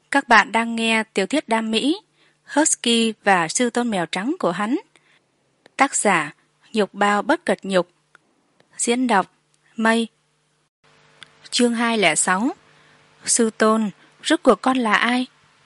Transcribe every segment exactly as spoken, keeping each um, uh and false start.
Các bạn đang nghe tiểu thuyết đam mỹ Husky và sư tôn mèo trắng của hắn. Tác giả Nhục Bao Bất Cật Nhục. Diễn đọc Mây. Chương hai không sáu. Sư tôn, rốt cuộc con là ai?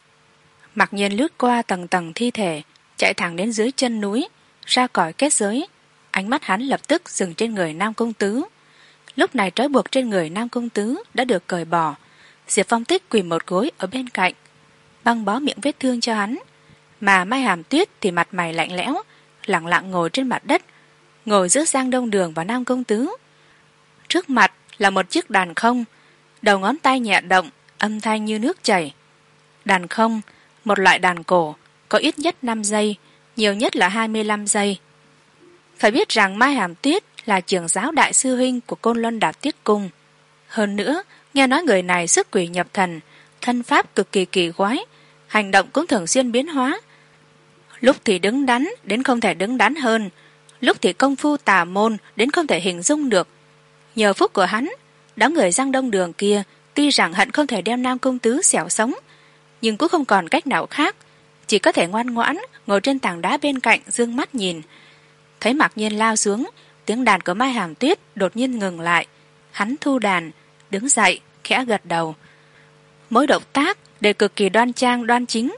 Mặc nhiên lướt qua tầng tầng thi thể, chạy thẳng đến dưới chân núi, ra khỏi kết giới. Ánh mắt hắn lập tức dừng trên người Nam Công Tứ. Lúc này trói buộc trên người Nam Công Tứ đã được cởi bỏ. Diệp Phong Tích quỳ một gối ở bên cạnh, băng bó miệng vết thương cho hắn, mà Mai Hàm Tuyết thì mặt mày lạnh lẽo, lẳng lặng ngồi trên mặt đất, ngồi giữa Giang Đông Đường và Nam Công Tứ. Trước mặt là một chiếc đàn không, đầu ngón tay nhẹ động, âm thanh như nước chảy. Đàn không, một loại đàn cổ, có ít nhất năm giây, nhiều nhất là hai mươi lăm giây. Phải biết rằng Mai Hàm Tuyết là trưởng giáo đại sư huynh của Côn Luân Đạp Tiết Cung. Hơn nữa, nghe nói người này sức quỷ nhập thần, thân pháp cực kỳ kỳ quái, hành động cũng thường xuyên biến hóa. Lúc thì đứng đắn đến không thể đứng đắn hơn, lúc thì công phu tà môn đến không thể hình dung được. Nhờ phúc của hắn, đám người Giang Đông Đường kia tuy rằng hận không thể đem Nam Công Tứ xẻo sống, nhưng cũng không còn cách nào khác, chỉ có thể ngoan ngoãn ngồi trên tảng đá bên cạnh dương mắt nhìn. Thấy Mạc Nhiên lao xuống, tiếng đàn của Mai Hàm Tuyết đột nhiên ngừng lại. Hắn thu đàn, đứng dậy, khẽ gật đầu. Mỗi động tác đều cực kỳ đoan trang đoan chính.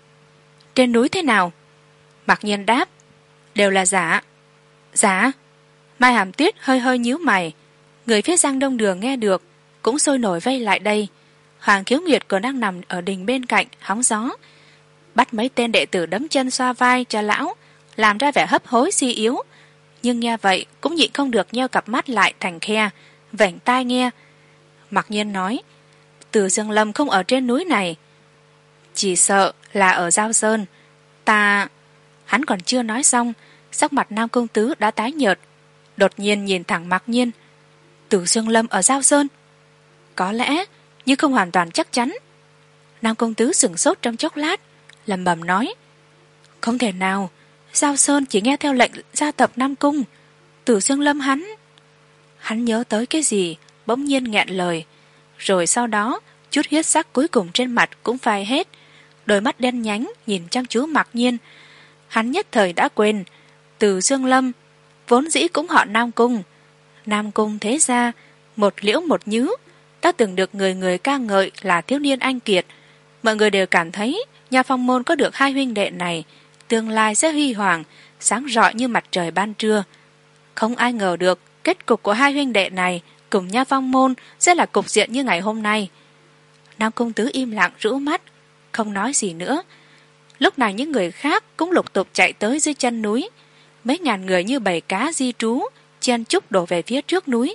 Trên núi thế nào? Mạc Nhiên đáp, đều là giả. Giả? Mai Hàm Tuyết hơi hơi nhíu mày. Người phía Giang Đông Đường nghe được cũng sôi nổi vây lại đây. Hoàng Khiếu Nguyệt còn đang nằm ở đình bên cạnh hóng gió, bắt mấy tên đệ tử đấm chân xoa vai cho lão, làm ra vẻ hấp hối suy yếu, nhưng nghe vậy cũng nhịn không được nheo cặp mắt lại thành khe, vểnh tai nghe. Mặc Nhiên nói, Từ Dương Lâm không ở trên núi này, chỉ sợ là ở Giao Sơn. Ta... Hắn còn chưa nói xong, sắc mặt Nam Công Tứ đã tái nhợt, đột nhiên nhìn thẳng Mặc Nhiên. Từ Dương Lâm ở Giao Sơn? Có lẽ, nhưng không hoàn toàn chắc chắn. Nam Công Tứ sửng sốt trong chốc lát, lẩm bẩm nói, không thể nào, Giao Sơn chỉ nghe theo lệnh gia tập Nam Cung. Từ Dương Lâm hắn... Hắn nhớ tới cái gì, bỗng nhiên nghẹn lời, rồi sau đó chút huyết sắc cuối cùng trên mặt cũng phai hết, đôi mắt đen nhánh nhìn chăm chú Mạc Nhiên. Hắn nhất thời đã quên, Từ Dương Lâm vốn dĩ cũng họ Nam Cung. Nam Cung thế ra, một liễu một nhứ, đã từng được người người ca ngợi là thiếu niên anh kiệt. Mọi người đều cảm thấy nhà Phong môn có được hai huynh đệ này, tương lai sẽ huy hoàng, sáng rọi như mặt trời ban trưa. Không ai ngờ được kết cục của hai huynh đệ này cùng Nha Phong môn sẽ là cục diện như ngày hôm nay. Nam Công Tứ im lặng rũ mắt, không nói gì nữa. Lúc này những người khác cũng lục tục chạy tới dưới chân núi, mấy ngàn người như bầy cá di trú chen chúc đổ về phía trước núi.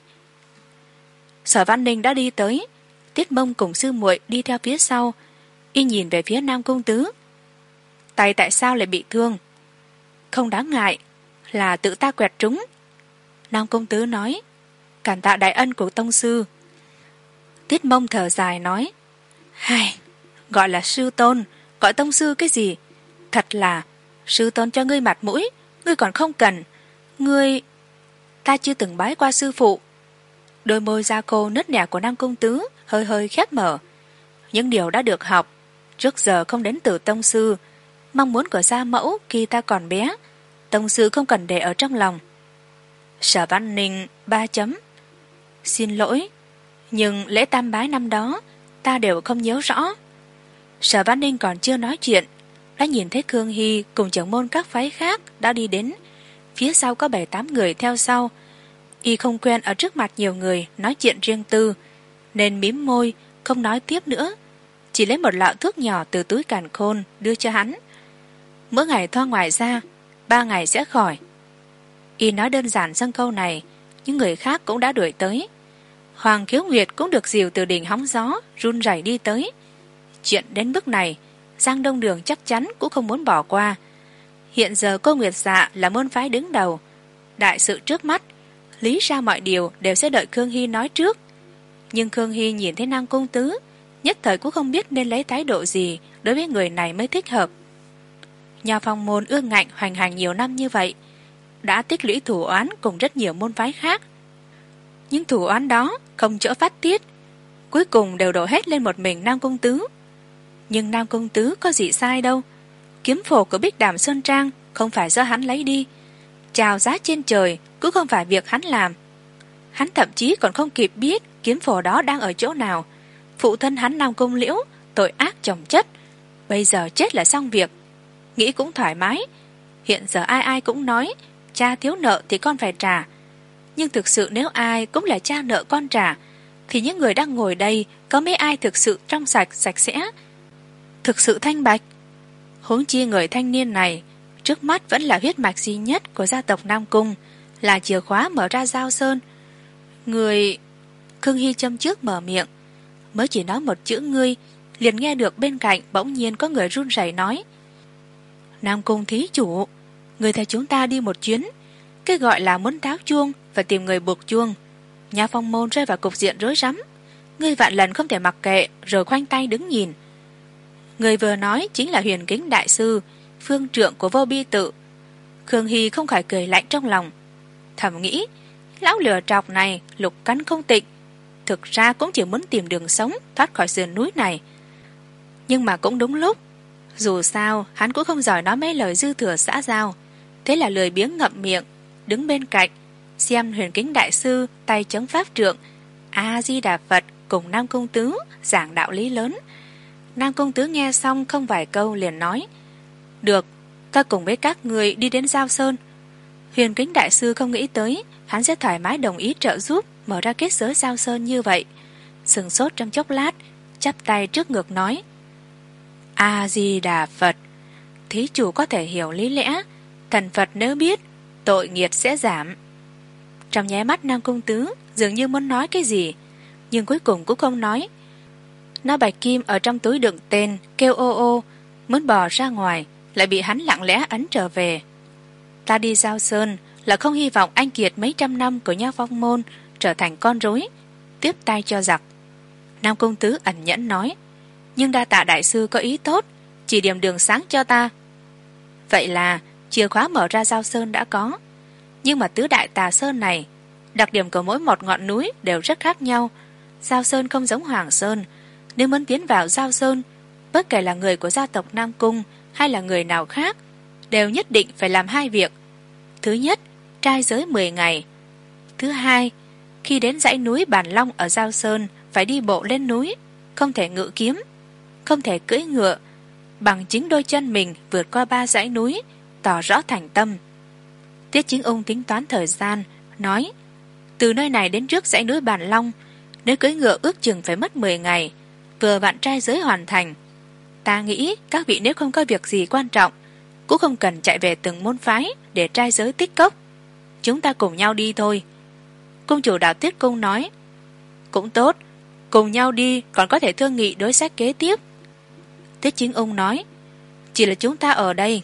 Sở Văn Ninh đã đi tới, Tiết Mông cùng sư muội đi theo phía sau. Y nhìn về phía Nam Công Tứ, tay tại sao lại bị thương? Không đáng ngại, là tự ta quẹt trúng. Nam Công Tứ nói, cảm tạ đại ân của tông sư. Tiết Mông thở dài nói, hai, gọi là sư tôn, gọi tông sư cái gì? Thật là, sư tôn cho ngươi mặt mũi, ngươi còn không cần. Ngươi... Ta chưa từng bái qua sư phụ. Đôi môi da khô nứt nẻ của Nam Công Tứ hơi hơi khép mở. Những điều đã được học trước giờ không đến từ tông sư, mong muốn của gia mẫu khi ta còn bé, tông sư không cần để ở trong lòng. Sở Văn Ninh ba chấm. Xin lỗi, nhưng lễ tam bái năm đó ta đều không nhớ rõ. Sở Văn Ninh còn chưa nói chuyện, đã nhìn thấy Khương Hy cùng trưởng môn các phái khác đã đi đến. Phía sau có bảy tám người theo sau. Y không quen ở trước mặt nhiều người nói chuyện riêng tư, nên mím môi không nói tiếp nữa, chỉ lấy một lọ thuốc nhỏ từ túi càn khôn đưa cho hắn. Mỗi ngày thoa ngoài ra, ba ngày sẽ khỏi. Y nói đơn giản xong câu này, những người khác cũng đã đuổi tới. Hoàng Khiếu Nguyệt cũng được dìu từ đỉnh hóng gió run rẩy đi tới. Chuyện đến bước này, Giang Đông Đường chắc chắn cũng không muốn bỏ qua. Hiện giờ cô Nguyệt Dạ là môn phái đứng đầu, đại sự trước mắt, lý ra mọi điều đều sẽ đợi Khương Hy nói trước. Nhưng Khương Hy nhìn thấy Nam Công Tứ, nhất thời cũng không biết nên lấy thái độ gì đối với người này mới thích hợp. Nhà Phong môn ương ngạnh hoành hành nhiều năm như vậy, đã tích lũy thủ oán cùng rất nhiều môn phái khác. Những thủ oán đó không chỗ phát tiết, cuối cùng đều đổ hết lên một mình Nam Công Tứ. Nhưng Nam Công Tứ có gì sai đâu. Kiếm phổ của Bích Đàm Sơn Trang không phải do hắn lấy đi, chào giá trên trời cũng không phải việc hắn làm. Hắn thậm chí còn không kịp biết kiếm phổ đó đang ở chỗ nào. Phụ thân hắn Nam Cung Liễu tội ác chồng chất, bây giờ chết là xong việc. Nghĩ cũng thoải mái. Hiện giờ ai ai cũng nói cha thiếu nợ thì con phải trả. Nhưng thực sự nếu ai cũng là cha nợ con trả, thì những người đang ngồi đây có mấy ai thực sự trong sạch sạch sẽ, thực sự thanh bạch? Huống chi người thanh niên này trước mắt vẫn là huyết mạch duy nhất của gia tộc Nam Cung, là chìa khóa mở ra Giao Sơn. Người... Khương Hy châm trước mở miệng, mới chỉ nói một chữ ngươi, liền nghe được bên cạnh bỗng nhiên có người run rẩy nói: Nam Cung thí chủ, người theo chúng ta đi một chuyến. Cái gọi là muốn tháo chuông và tìm người buộc chuông. Nhà Phong môn rơi vào cục diện rối rắm, ngươi vạn lần không thể mặc kệ rồi khoanh tay đứng nhìn. Người vừa nói chính là Huyền Kính đại sư, phương trượng của Vô Bi tự. Khương Hy không khỏi cười lạnh trong lòng, thầm nghĩ lão lừa trọc này lục cắn không tịnh, thực ra cũng chỉ muốn tìm đường sống thoát khỏi sườn núi này. Nhưng mà cũng đúng lúc, dù sao hắn cũng không giỏi nói mấy lời dư thừa xã giao, thế là lười biếng ngậm miệng đứng bên cạnh xem Huyền Kính đại sư tay chống pháp trượng A Di Đà Phật cùng Nam Cung Tứ giảng đạo lý lớn. Nam Cung Tứ nghe xong không vài câu liền nói: Được, ta cùng với các người đi đến Giao Sơn. Huyền Kính đại sư không nghĩ tới hắn sẽ thoải mái đồng ý trợ giúp mở ra kết giới Giao Sơn như vậy, sừng sốt trong chốc lát, chắp tay trước ngực nói: A Di Đà Phật, thí chủ có thể hiểu lý lẽ, thần Phật nếu biết tội nghiệt sẽ giảm. Trong nháy mắt Nam Cung Tứ dường như muốn nói cái gì, nhưng cuối cùng cũng không nói. Nó bạch kim ở trong túi đựng tên kêu ô ô, muốn bò ra ngoài lại bị hắn lặng lẽ ấn trở về. Ta đi Giao Sơn là không hy vọng anh kiệt mấy trăm năm của Nha Phong môn trở thành con rối tiếp tay cho giặc. Nam Cung Tứ ẩn nhẫn nói: Nhưng đa tạ đại sư có ý tốt, chỉ điểm đường sáng cho ta. Vậy là chìa khóa mở ra Giao Sơn đã có, nhưng mà tứ đại tà sơn này, đặc điểm của mỗi một ngọn núi đều rất khác nhau. Giao Sơn không giống Hoàng Sơn. Nếu muốn tiến vào Giao Sơn, bất kể là người của gia tộc Nam Cung hay là người nào khác, đều nhất định phải làm hai việc. Thứ nhất, trai giới mười ngày. Thứ hai, khi đến dãy núi Bàn Long ở Giao Sơn, phải đi bộ lên núi, không thể ngự kiếm, không thể cưỡi ngựa, bằng chính đôi chân mình vượt qua ba dãy núi, tỏ rõ thành tâm. Tiết Chính Ung tính toán thời gian, nói: Từ nơi này đến trước dãy núi Bàn Long, nếu cưỡi ngựa ước chừng phải mất mười ngày, vừa vặn trai giới hoàn thành. Ta nghĩ các vị nếu không có việc gì quan trọng, cũng không cần chạy về từng môn phái để trai giới tích cốc. Chúng ta cùng nhau đi thôi. Cung chủ Đạo Tiết Cung nói: Cũng tốt, cùng nhau đi còn có thể thương nghị đối sách kế tiếp. Tiết Chính Ung nói: Chỉ là chúng ta ở đây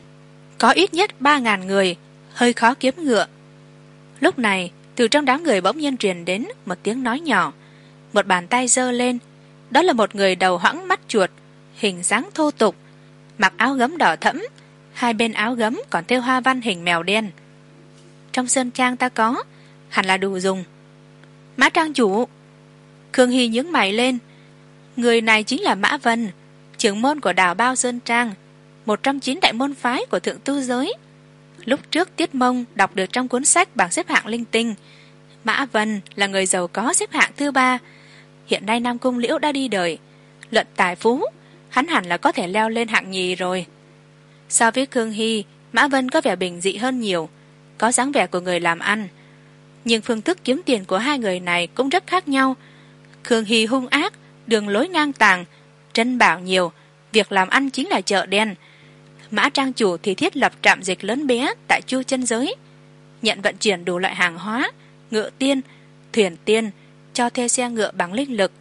có ít nhất ba ngàn người, hơi khó kiếm ngựa. Lúc này từ trong đám người bỗng nhiên truyền đến một tiếng nói nhỏ, một bàn tay giơ lên. Đó là một người đầu hoẵng mắt chuột, hình dáng thô tục, mặc áo gấm đỏ thẫm, hai bên áo gấm còn thêu hoa văn hình mèo đen. Trong sơn trang ta có, hẳn là đủ dùng. Mã trang chủ. Khương Hy nhướng mày lên. Người này chính là Mã Vân, trưởng môn của Đào Bao Sơn Trang, một trong chín đại môn phái của thượng tu giới. Lúc trước Tiết Mông đọc được trong cuốn sách bảng xếp hạng linh tinh, Mã Vân là người giàu có xếp hạng thứ ba. Hiện nay Nam Cung Liễu đã đi đời, luận tài phú, hắn hẳn là có thể leo lên hạng nhì rồi. So với Khương Hy, Mã Vân có vẻ bình dị hơn nhiều, có dáng vẻ của người làm ăn. Nhưng phương thức kiếm tiền của hai người này cũng rất khác nhau. Khương Hy hung ác, đường lối ngang tàng, trân bảo nhiều, việc làm ăn chính là chợ đen. Mã trang chủ thì thiết lập trạm dịch lớn bé tại Chu Chân Giới, nhận vận chuyển đủ loại hàng hóa, ngựa tiên, thuyền tiên, cho thuê xe ngựa bằng linh lực.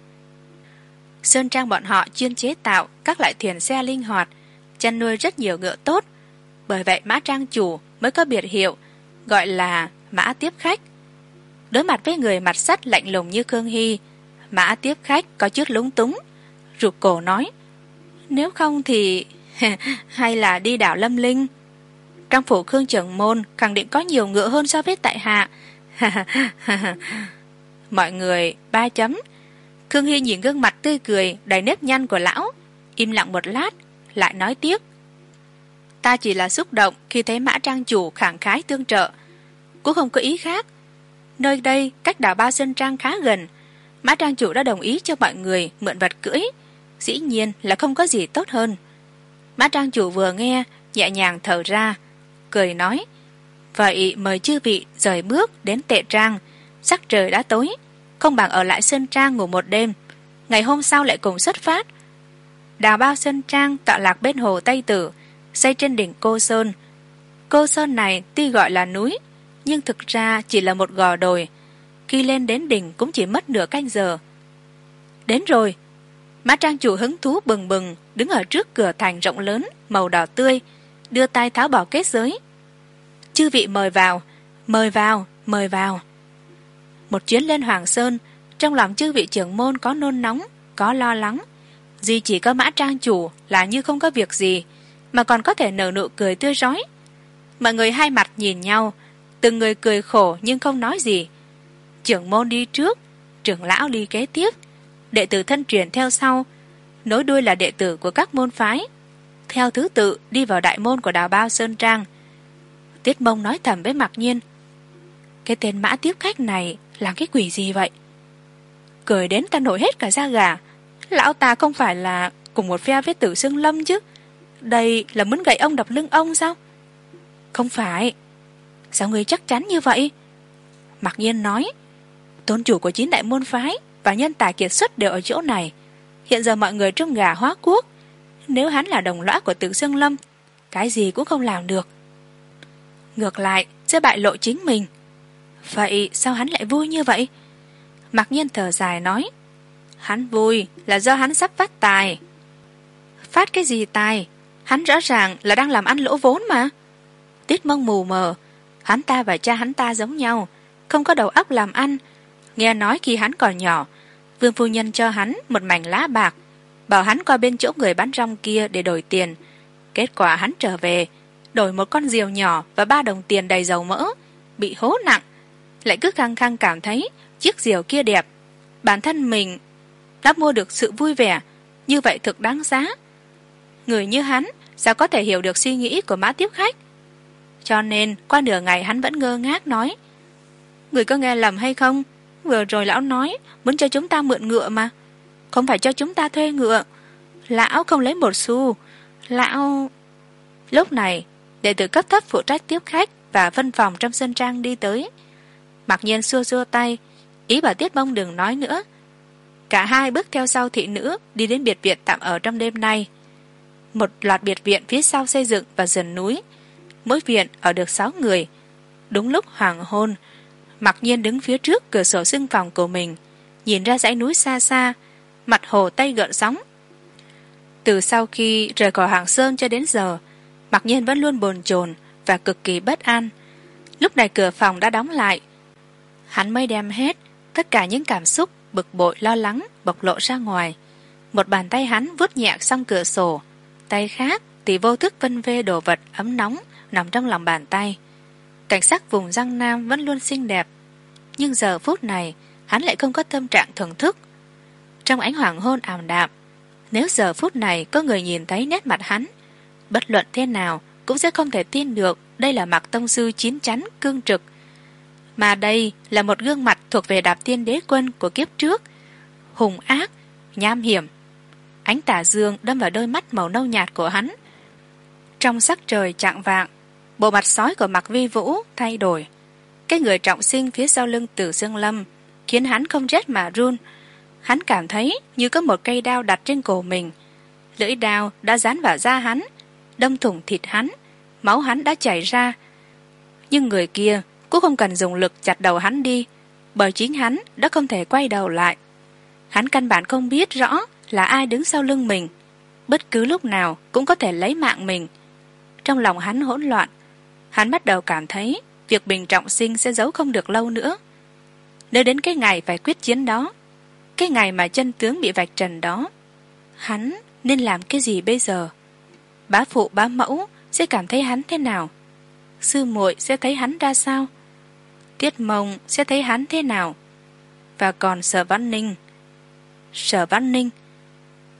Sơn trang bọn họ chuyên chế tạo các loại thuyền xe linh hoạt, chăn nuôi rất nhiều ngựa tốt. Bởi vậy Mã trang chủ mới có biệt hiệu gọi là Mã tiếp khách. Đối mặt với người mặt sắt lạnh lùng như Khương Hy, Mã tiếp khách có chút lúng túng, rụt cổ nói: Nếu không thì hay là đi đảo Lâm Linh. Trong phủ Khương trưởng môn khẳng định có nhiều ngựa hơn so với tại hạ. Mọi người ba chấm. Khương Hy nhìn gương mặt tươi cười đầy nếp nhăn của lão, im lặng một lát, lại nói tiếp. Ta chỉ là xúc động khi thấy Mã trang chủ khẳng khái tương trợ, cũng không có ý khác. Nơi đây cách đảo Bao Sơn Trang khá gần, Mã trang chủ đã đồng ý cho mọi người mượn vật cưỡi, dĩ nhiên là không có gì tốt hơn. Mã trang chủ vừa nghe, nhẹ nhàng thở ra, cười nói. Vậy mời chư vị rời bước đến Tệ Trang, sắc trời đã tối, không bằng ở lại Sơn Trang ngủ một đêm, ngày hôm sau lại cùng xuất phát. Đào Bao Sơn Trang tọa lạc bên hồ Tây Tử, xây trên đỉnh Cô Sơn. Cô Sơn này tuy gọi là núi, nhưng thực ra chỉ là một gò đồi, khi lên đến đỉnh cũng chỉ mất nửa canh giờ. Đến rồi. Mã trang chủ hứng thú bừng bừng đứng ở trước cửa thành rộng lớn màu đỏ tươi, đưa tay tháo bỏ kết giới. Chư vị mời vào, mời vào, mời vào. Một chuyến lên Hoàng Sơn, trong lòng chư vị trưởng môn có nôn nóng, có lo lắng, duy chỉ có Mã trang chủ là như không có việc gì, mà còn có thể nở nụ cười tươi rói. Mọi người hai mặt nhìn nhau, từng người cười khổ nhưng không nói gì. Trưởng môn đi trước, trưởng lão đi kế tiếp, đệ tử thân truyền theo sau, nối đuôi là đệ tử của các môn phái, theo thứ tự đi vào đại môn của Đào Bao Sơn Trang. Tiết Mông nói thầm với Mạc Nhiên, cái tên Mã tiếp khách này làm cái quỷ gì vậy? Cười đến ta nổi hết cả da gà. Lão ta không phải là cùng một phe với Tử Xương Lâm chứ? Đây là muốn gậy ông đập lưng ông sao? Không phải. Sao ngươi chắc chắn như vậy? Mạc Nhiên nói, tôn chủ của chín đại môn phái và nhân tài kiệt xuất đều ở chỗ này. Hiện giờ mọi người trông gà hóa cuốc. Nếu hắn là đồng lõa của Tử Xương Lâm, cái gì cũng không làm được, ngược lại sẽ bại lộ chính mình. Vậy sao hắn lại vui như vậy? Mạc Nhiên thở dài nói, hắn vui là do hắn sắp phát tài. Phát cái gì tài? Hắn rõ ràng là đang làm ăn lỗ vốn mà. Tiết Mông mù mờ, hắn ta và cha hắn ta giống nhau, không có đầu óc làm ăn. Nghe nói khi hắn còn nhỏ, Vương phu nhân cho hắn một mảnh lá bạc, bảo hắn qua bên chỗ người bán rong kia để đổi tiền. Kết quả hắn trở về, đổi một con diều nhỏ và ba đồng tiền đầy dầu mỡ, bị hố nặng, lại cứ khăng khăng cảm thấy chiếc diều kia đẹp. Bản thân mình đã mua được sự vui vẻ, như vậy thực đáng giá. Người như hắn sao có thể hiểu được suy nghĩ của Mã tiếp khách? Cho nên qua nửa ngày hắn vẫn ngơ ngác nói, người có nghe lầm hay không? Vừa rồi lão nói muốn cho chúng ta mượn ngựa mà, không phải cho chúng ta thuê ngựa. Lão không lấy một xu. Lão... Lúc này đệ tử cấp thấp phụ trách tiếp khách và văn phòng trong sân trang đi tới. Mặc nhiên xua xua tay, ý bảo Tiết Mông đừng nói nữa. Cả hai bước theo sau thị nữ đi đến biệt viện tạm ở trong đêm nay. Một loạt biệt viện phía sau xây dựng vào sườn núi, mỗi viện ở được sáu người. Đúng lúc hoàng hôn, Mặc nhiên đứng phía trước cửa sổ xưng phòng của mình, nhìn ra dãy núi xa xa, mặt hồ Tây gợn sóng. Từ sau khi rời khỏi Hoàng Sơn cho đến giờ, Mặc nhiên vẫn luôn bồn chồn và cực kỳ bất an. Lúc này cửa phòng đã đóng lại, hắn mới đem hết tất cả những cảm xúc bực bội lo lắng bộc lộ ra ngoài. Một bàn tay hắn vuốt nhẹ xong cửa sổ, tay khác thì vô thức vân vê đồ vật ấm nóng nằm trong lòng bàn tay. Cảnh sắc vùng Giang Nam vẫn luôn xinh đẹp, nhưng giờ phút này hắn lại không có tâm trạng thưởng thức. Trong ánh hoàng hôn ảm đạm, nếu giờ phút này có người nhìn thấy nét mặt hắn, bất luận thế nào cũng sẽ không thể tin được đây là Mạc tông sư chín chắn cương trực, mà đây là một gương mặt thuộc về Đạp Tiên Đế Quân của kiếp trước, hung ác, nham hiểm. Ánh tà dương đâm vào đôi mắt màu nâu nhạt của hắn. Trong sắc trời chạng vạng, bộ mặt sói của Mạc Vi Vũ thay đổi. Cái người trọng sinh phía sau lưng Tử Xương Lâm khiến hắn không rét mà run. Hắn cảm thấy như có một cây đao đặt trên cổ mình. Lưỡi đao đã dán vào da hắn, đâm thủng thịt hắn, máu hắn đã chảy ra. Nhưng người kia cũng không cần dùng lực chặt đầu hắn đi, bởi chính hắn đã không thể quay đầu lại. Hắn căn bản không biết rõ là ai đứng sau lưng mình, bất cứ lúc nào cũng có thể lấy mạng mình. Trong lòng hắn hỗn loạn, hắn bắt đầu cảm thấy việc mình trọng sinh sẽ giấu không được lâu nữa. Nếu đến cái ngày phải quyết chiến đó, cái ngày mà chân tướng bị vạch trần đó, hắn nên làm cái gì bây giờ? Bá phụ bá mẫu sẽ cảm thấy hắn thế nào? Sư muội sẽ thấy hắn ra sao? Tiết Mông sẽ thấy hắn thế nào? Và còn Sở Văn Ninh. Sở Văn Ninh,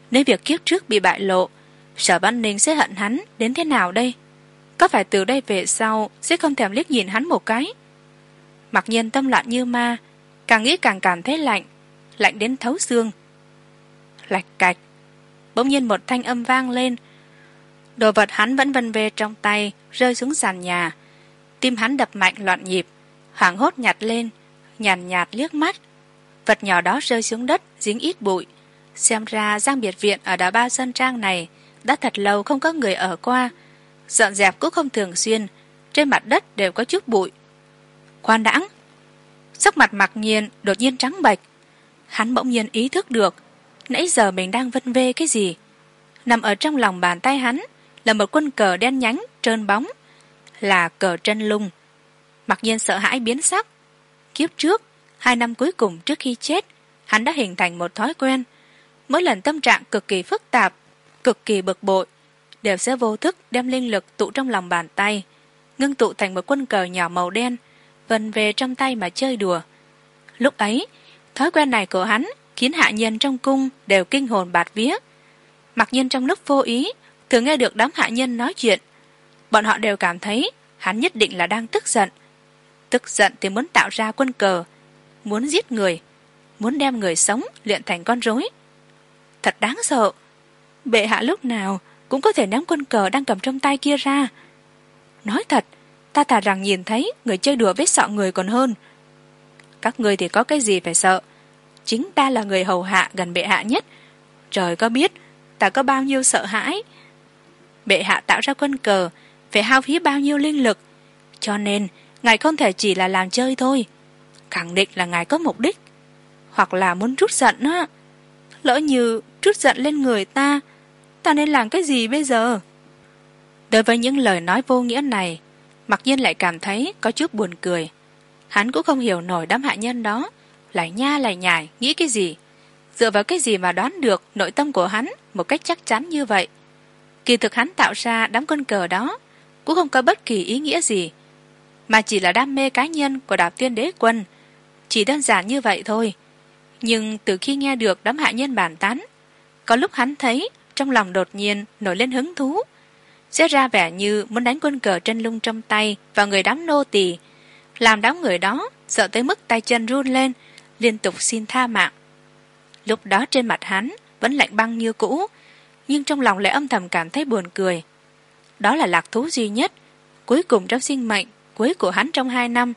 Nếu việc kiếp trước bị bại lộ, Sở Văn Ninh sẽ hận hắn đến thế nào đây? Có phải từ đây về sau sẽ không thèm liếc nhìn hắn một cái? Mặc nhiên tâm loạn như ma, càng nghĩ càng cảm thấy lạnh, lạnh đến thấu xương. Lạch cạch, bỗng nhiên một thanh âm vang lên. Đồ vật hắn vẫn vân vê trong tay rơi xuống sàn nhà. Tim hắn đập mạnh loạn nhịp, hoảng hốt nhặt lên, nhàn nhạt liếc mắt. Vật nhỏ đó rơi xuống đất dính ít bụi. Xem ra Giang biệt viện ở đảo Ba Sơn Trang này đã thật lâu không có người ở qua, dọn dẹp cũng không thường xuyên, trên mặt đất đều có chút bụi. Khoan đãng, sắc mặt Mặc Nhiên đột nhiên trắng bệch. Hắn bỗng nhiên ý thức được nãy giờ mình đang vân vê cái gì. Nằm ở trong lòng bàn tay hắn là một quân cờ đen nhánh trơn bóng, là cờ Trân Lung. Mặc Nhiên sợ hãi biến sắc. Kiếp trước, hai năm cuối cùng trước khi chết, hắn đã hình thành một thói quen. Mỗi lần tâm trạng cực kỳ phức tạp, cực kỳ bực bội, đều sẽ vô thức đem linh lực tụ trong lòng bàn tay, ngưng tụ thành một quân cờ nhỏ màu đen, vần về trong tay mà chơi đùa. Lúc ấy, thói quen này của hắn khiến hạ nhân trong cung đều kinh hồn bạt vía. Mặc nhiên trong lúc vô ý thường nghe được đám hạ nhân nói chuyện, bọn họ đều cảm thấy hắn nhất định là đang tức giận. Tức giận thì muốn tạo ra quân cờ, muốn giết người, muốn đem người sống luyện thành con rối. Thật đáng sợ. Bệ hạ lúc nào cũng có thể ném quân cờ đang cầm trong tay kia ra. Nói thật, ta thà rằng nhìn thấy người chơi đùa với sợ người còn hơn. Các người thì có cái gì phải sợ? Chính ta là người hầu hạ gần bệ hạ nhất. Trời có biết ta có bao nhiêu sợ hãi. Bệ hạ tạo ra quân cờ phải hao phí bao nhiêu linh lực, cho nên ngài không thể chỉ là làm chơi thôi. Khẳng định là ngài có mục đích, hoặc là muốn trút giận á. Lỡ như trút giận lên người ta, ta nên làm cái gì bây giờ? Đối với những lời nói vô nghĩa này, Mặc Nhiên lại cảm thấy có chút buồn cười. Hắn cũng không hiểu nổi đám hạ nhân đó lại nha lại nhải nghĩ cái gì, dựa vào cái gì mà đoán được nội tâm của hắn một cách chắc chắn như vậy. Kỳ thực hắn tạo ra đám quân cờ đó cũng không có bất kỳ ý nghĩa gì, mà chỉ là đam mê cá nhân của Đạp Tiên Đế Quân, chỉ đơn giản như vậy thôi. Nhưng từ khi nghe được đám hạ nhân bàn tán, có lúc hắn thấy trong lòng đột nhiên nổi lên hứng thú, sẽ ra vẻ như muốn đánh quân cờ Trân Lung trong tay vào người đám nô tỳ, làm đám người đó sợ tới mức tay chân run lên, liên tục xin tha mạng. Lúc đó trên mặt hắn vẫn lạnh băng như cũ, nhưng trong lòng lại âm thầm cảm thấy buồn cười. Đó là lạc thú duy nhất cuối cùng trong sinh mệnh cuối của hắn trong hai năm.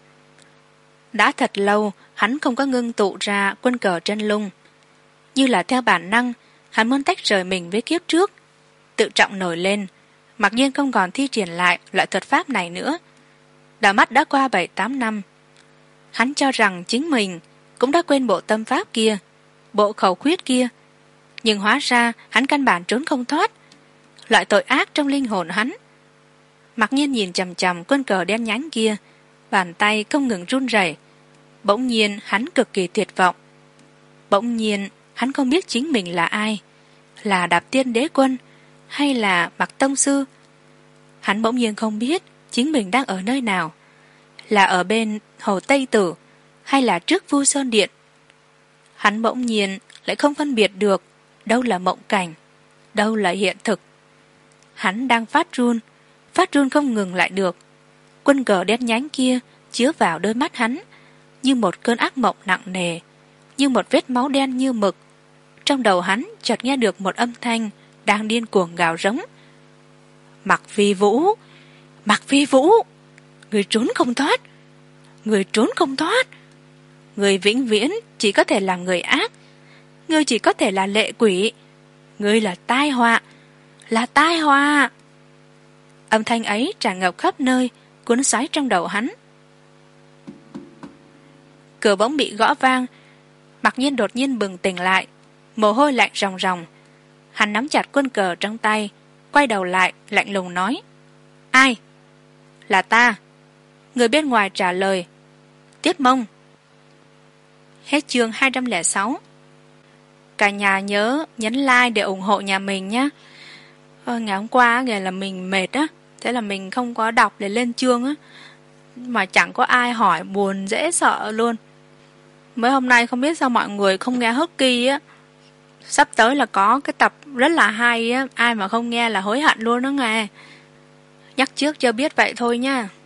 Đã thật lâu hắn không có ngưng tụ ra quân cờ Trân Lung. Như là theo bản năng, hắn muốn tách rời mình với kiếp trước. Tự trọng nổi lên, Mặc Nhiên không còn thi triển lại loại thuật pháp này nữa. Đảo mắt đã qua bảy tám năm. Hắn cho rằng chính mình cũng đã quên bộ tâm pháp kia, bộ khẩu quyết kia, nhưng hóa ra hắn căn bản trốn không thoát loại tội ác trong linh hồn hắn. Mặc Nhiên nhìn chằm chằm quân cờ đen nhánh kia, bàn tay không ngừng run rẩy. Bỗng nhiên hắn cực kỳ tuyệt vọng. Bỗng nhiên hắn không biết chính mình là ai, là Đạp Tiên Đế Quân hay là Mặc Tông Sư. Hắn bỗng nhiên không biết chính mình đang ở nơi nào, là ở bên Hồ Tây Tử hay là trước Vu Sơn Điện. Hắn bỗng nhiên lại không phân biệt được đâu là mộng cảnh, đâu là hiện thực. Hắn đang phát run, phát run không ngừng lại được. Quân cờ đen nhánh kia chiếu vào đôi mắt hắn như một cơn ác mộng nặng nề, như một vết máu đen như mực. Trong đầu hắn chợt nghe được một âm thanh đang điên cuồng gào rống. Mặc Phi Vũ, Mặc Phi Vũ, người trốn không thoát, người trốn không thoát. Người vĩnh viễn chỉ có thể làm người ác, người chỉ có thể là lệ quỷ, người là tai họa, là tai họa. Âm thanh ấy tràn ngập khắp nơi, cuốn xoáy trong đầu hắn. Cửa bỗng bị gõ vang. Mặc Nhiên đột nhiên bừng tỉnh lại, mồ hôi lạnh ròng ròng. Hắn nắm chặt quân cờ trong tay, quay đầu lại lạnh lùng nói: Ai? Là ta. Người bên ngoài trả lời: Tiết Mông. Hết chương hai trăm lẻ sáu. Cả nhà nhớ nhấn like để ủng hộ nhà mình nhé. Ờ, ngày hôm qua ngày là mình mệt á, thế là mình không có đọc để lên chương á, mà chẳng có ai hỏi, buồn dễ sợ luôn. Mấy hôm nay không biết sao mọi người không nghe Husky á, sắp tới là có cái tập rất là hay á, ai mà không nghe là hối hận luôn đó nghe. Nhắc trước cho biết vậy thôi nha.